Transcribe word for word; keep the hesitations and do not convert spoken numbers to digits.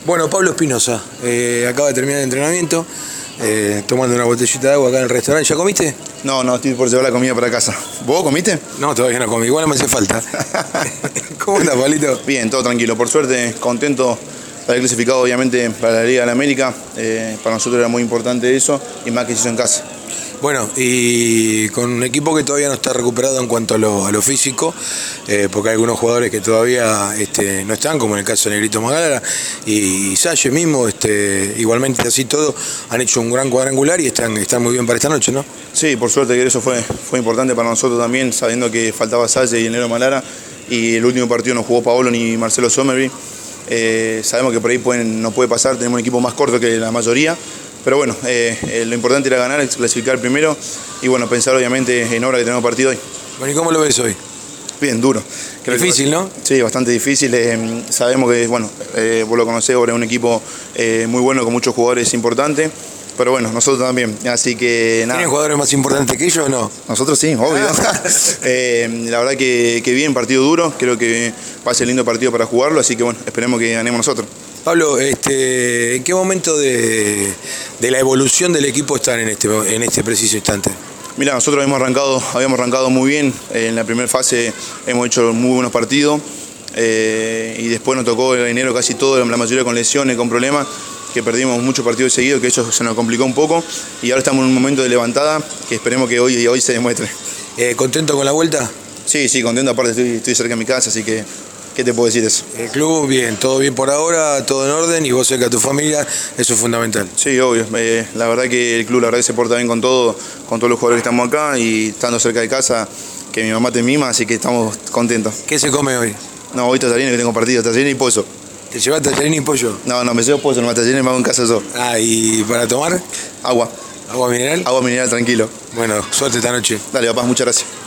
Bueno, Pablo Espinosa, eh, acaba de terminar el entrenamiento, eh, tomando una botellita de agua acá en el restaurante. ¿Ya comiste? No, no, estoy por llevar la comida para casa. ¿Vos comiste? No, todavía no comí, igual no me hace falta. ¿Cómo estás, Pablito? Bien, todo tranquilo. Por suerte, contento de haber clasificado, obviamente, para la Liga de la América. Eh, para nosotros era muy importante eso, y más que se hizo en casa. Bueno, y con un equipo que todavía no está recuperado en cuanto a lo, a lo físico, eh, porque hay algunos jugadores que todavía este, no están, como en el caso de Negrito Magalara y, y Salle mismo, este, igualmente así todo, han hecho un gran cuadrangular y están, están muy bien para esta noche, ¿no? Sí, por suerte que eso fue, fue importante para nosotros también, sabiendo que faltaba Salle y el Negro Magalara, y el último partido no jugó Paolo ni Marcelo Somerville. Eh, sabemos que por ahí pueden, no puede pasar, tenemos un equipo más corto que la mayoría. Pero bueno, eh, eh, lo importante era ganar, clasificar primero y bueno, pensar obviamente en hora que tenemos partido hoy. Bueno, ¿y cómo lo ves hoy? Bien, duro. Creo difícil, que... ¿no? Sí, bastante difícil. Eh, sabemos que, bueno, eh, vos lo conocés, ahora es un equipo eh, muy bueno con muchos jugadores importantes, pero bueno, nosotros también. Así que nada. ¿Tienen jugadores más importantes que ellos o no? Nosotros sí, obvio. eh, la verdad que, que bien, partido duro, creo que va a ser lindo partido para jugarlo, así que bueno, esperemos que ganemos nosotros. Pablo, este, ¿en qué momento de, de la evolución del equipo están en este, en este preciso instante? Mira, nosotros habíamos arrancado, habíamos arrancado muy bien, en la primera fase hemos hecho muy buenos partidos eh, y después nos tocó en enero casi todo, la mayoría con lesiones, con problemas, que perdimos muchos partidos seguidos, que eso se nos complicó un poco y ahora estamos en un momento de levantada que esperemos que hoy, hoy se demuestre. Eh, ¿Contento con la vuelta? Sí, sí, contento, aparte estoy, estoy cerca de mi casa, así que... ¿Qué te puedo decir de eso? El club, bien, todo bien por ahora, todo en orden y vos cerca de tu familia, eso es fundamental. Sí, obvio. Eh, la verdad que el club la verdad que se porta bien con todo, con todos los jugadores que estamos acá y estando cerca de casa, que mi mamá te mima, así que estamos contentos. ¿Qué se come hoy? No, hoy tallarines que tengo partido, tallarines y pollo. ¿Te llevas tallarines y pollo? No, no, me llevo pollo, no me tallarines me hago en casa yo. Ah, ¿y para tomar? Agua. ¿Agua mineral? Agua mineral, tranquilo. Bueno, suerte esta noche. Dale, papá, muchas gracias.